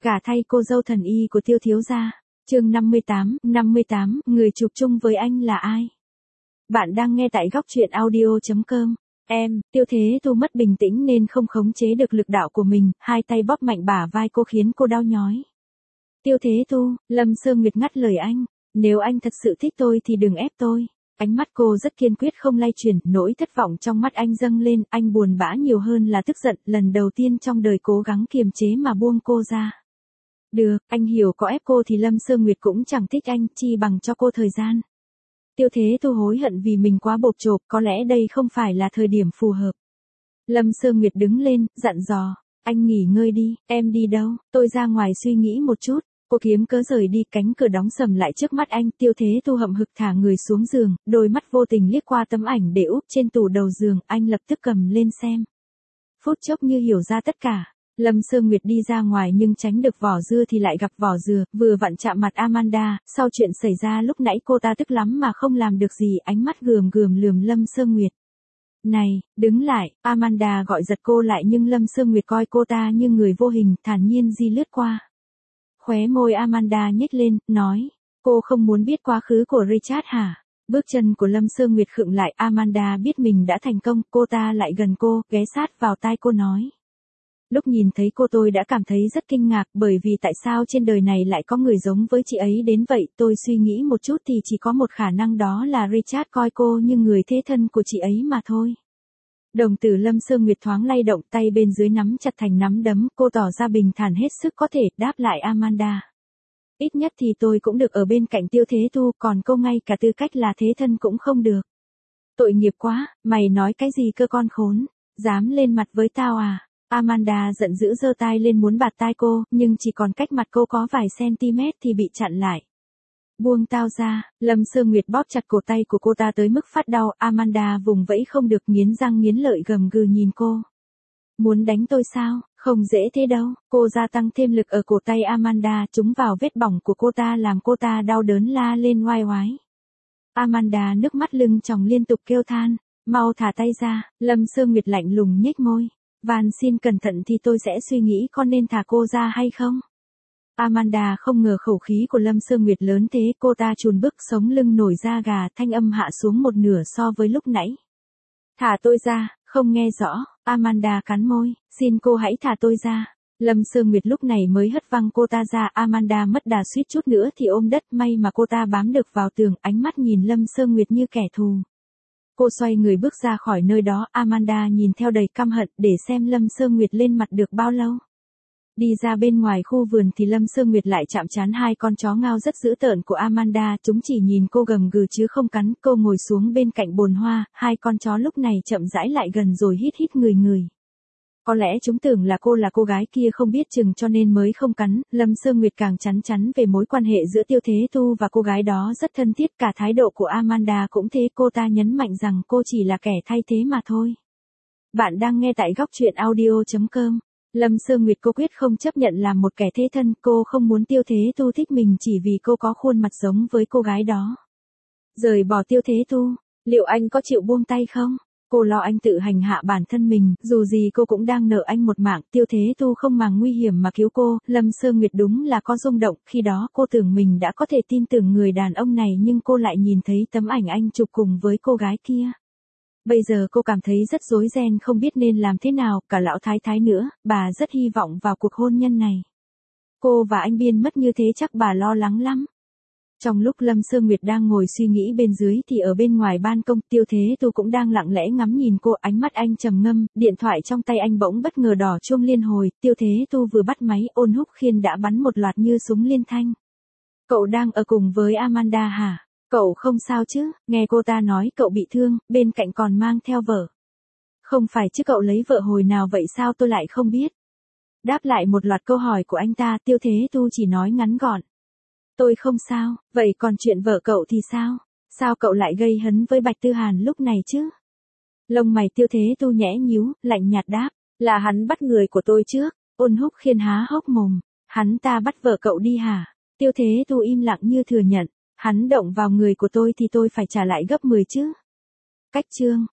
Gả thay cô dâu thần y của Tiêu thiếu gia. Chương 58, người chụp chung với anh là ai? Bạn đang nghe tại góc truyện audio.com. Tiêu Thế Tu mất bình tĩnh nên không khống chế được lực đạo của mình, hai tay bóp mạnh bả vai cô khiến cô đau nhói. Tiêu Thế Tu, Lâm Sơ Nguyệt ngắt lời anh, nếu anh thật sự thích tôi thì đừng ép tôi. Ánh mắt cô rất kiên quyết không lay chuyển, nỗi thất vọng trong mắt anh dâng lên, anh buồn bã nhiều hơn là tức giận, lần đầu tiên trong đời cố gắng kiềm chế mà buông cô ra. Được, anh hiểu có ép cô thì Lâm Sơ Nguyệt cũng chẳng thích anh, chi bằng cho cô thời gian. Tiêu Thế Tu hối hận vì mình quá bộp chộp, có lẽ đây không phải là thời điểm phù hợp. Lâm Sơ Nguyệt đứng lên, dặn dò, anh nghỉ ngơi đi, em đi đâu, tôi ra ngoài suy nghĩ một chút. Cô kiếm cớ rời đi, cánh cửa đóng sầm lại trước mắt anh. Tiêu Thế Tu hậm hực thả người xuống giường, đôi mắt vô tình liếc qua tấm ảnh để úp trên tủ đầu giường, anh lập tức cầm lên xem. Phút chốc như hiểu ra tất cả. Lâm Sơ Nguyệt đi ra ngoài nhưng tránh được vỏ dưa thì lại gặp vỏ dừa, vừa vặn chạm mặt Amanda. Sau chuyện xảy ra lúc nãy cô ta tức lắm mà không làm được gì, ánh mắt gườm gườm lườm Lâm Sơ Nguyệt. Này, đứng lại, Amanda gọi giật cô lại nhưng Lâm Sơ Nguyệt coi cô ta như người vô hình, thản nhiên di lướt qua. Khóe môi Amanda nhếch lên, nói, cô không muốn biết quá khứ của Richard hả? Bước chân của Lâm Sơ Nguyệt khựng lại, Amanda biết mình đã thành công, cô ta lại gần cô, ghé sát vào tai cô nói. Lúc nhìn thấy cô tôi đã cảm thấy rất kinh ngạc, bởi vì tại sao trên đời này lại có người giống với chị ấy đến vậy, tôi suy nghĩ một chút thì chỉ có một khả năng, đó là Richard coi cô như người thế thân của chị ấy mà thôi. Đồng tử Lâm Sơ Nguyệt thoáng lay động, tay bên dưới nắm chặt thành nắm đấm, cô tỏ ra bình thản hết sức có thể, đáp lại Amanda. Ít nhất thì tôi cũng được ở bên cạnh Tiêu Thế Tu, còn cô ngay cả tư cách là thế thân cũng không được. Tội nghiệp quá, mày nói cái gì cơ con khốn, dám lên mặt với tao à? Amanda giận dữ giơ tay lên muốn bạt tai cô, nhưng chỉ còn cách mặt cô có vài cm thì bị chặn lại. Buông tao ra, Lâm Sơ Nguyệt bóp chặt cổ tay của cô ta tới mức phát đau, Amanda vùng vẫy không được, nghiến răng nghiến lợi gầm gừ nhìn cô. Muốn đánh tôi sao, không dễ thế đâu, cô gia tăng thêm lực ở cổ tay Amanda, trúng vào vết bỏng của cô ta làm cô ta đau đớn la lên oai oái. Amanda nước mắt lưng tròng liên tục kêu than, mau thả tay ra, Lâm Sơ Nguyệt lạnh lùng nhếch môi. Van xin cẩn thận thì tôi sẽ suy nghĩ con nên thả cô ra hay không. Amanda không ngờ khẩu khí của Lâm Sơ Nguyệt lớn thế, cô ta chùn bước, sống lưng nổi da gà, thanh âm hạ xuống một nửa so với lúc nãy. Thả tôi ra, không nghe rõ, Amanda cắn môi, xin cô hãy thả tôi ra. Lâm Sơ Nguyệt lúc này mới hất văng cô ta ra, Amanda mất đà suýt chút nữa thì ôm đất, may mà cô ta bám được vào tường, ánh mắt nhìn Lâm Sơ Nguyệt như kẻ thù. Cô xoay người bước ra khỏi nơi đó, Amanda nhìn theo đầy căm hận để xem Lâm Sơ Nguyệt lên mặt được bao lâu. Đi ra bên ngoài khu vườn thì Lâm Sơ Nguyệt lại chạm trán hai con chó ngao rất dữ tợn của Amanda, chúng chỉ nhìn cô gầm gừ chứ không cắn. Cô ngồi xuống bên cạnh bồn hoa, hai con chó lúc này chậm rãi lại gần rồi hít hít người người. Có lẽ chúng tưởng là cô gái kia không biết chừng cho nên mới không cắn. Lâm Sơ Nguyệt càng chắn về mối quan hệ giữa Tiêu Thế Tu và cô gái đó rất thân thiết, cả thái độ của Amanda cũng thế, cô ta nhấn mạnh rằng cô chỉ là kẻ thay thế mà thôi. Bạn đang nghe tại góc truyện audio.com. Lâm Sơ Nguyệt cô quyết không chấp nhận làm một kẻ thế thân, cô không muốn Tiêu Thế Tu thích mình chỉ vì cô có khuôn mặt giống với cô gái đó. Rời bỏ Tiêu Thế Tu, liệu anh có chịu buông tay không? Cô lo anh tự hành hạ bản thân mình, dù gì cô cũng đang nợ anh một mạng. Tiêu Thế Tu không màng nguy hiểm mà cứu cô. Lâm Sơ Nguyệt đúng là có rung động, khi đó cô tưởng mình đã có thể tin tưởng người đàn ông này nhưng cô lại nhìn thấy tấm ảnh anh chụp cùng với cô gái kia. Bây giờ cô cảm thấy rất rối ren, không biết nên làm thế nào, cả lão thái thái nữa, bà rất hy vọng vào cuộc hôn nhân này. Cô và anh Biên mất như thế chắc bà lo lắng lắm. Trong lúc Lâm Sơ Nguyệt đang ngồi suy nghĩ bên dưới thì ở bên ngoài ban công, Tiêu Thế Tu cũng đang lặng lẽ ngắm nhìn cô, ánh mắt anh trầm ngâm, điện thoại trong tay anh bỗng bất ngờ đỏ chuông liên hồi, Tiêu Thế Tu vừa bắt máy, Ôn Húc Khiên đã bắn một loạt như súng liên thanh. Cậu đang ở cùng với Amanda hả? Cậu không sao chứ? Nghe cô ta nói cậu bị thương, bên cạnh còn mang theo vợ. Không phải chứ, cậu lấy vợ hồi nào vậy sao tôi lại không biết? Đáp lại một loạt câu hỏi của anh ta, Tiêu Thế Tu chỉ nói ngắn gọn. Tôi không sao, vậy còn chuyện vợ cậu thì sao? Sao cậu lại gây hấn với Bạch Tư Hàn lúc này chứ? Lông mày Tiêu Thế Tu nhẽ nhíu, lạnh nhạt đáp, là hắn bắt người của tôi trước. Ôn Húc Khiên há hốc mồm, hắn ta bắt vợ cậu đi hả? Tiêu Thế Tu im lặng như thừa nhận, hắn động vào người của tôi thì tôi phải trả lại gấp 10 chứ. Cách chương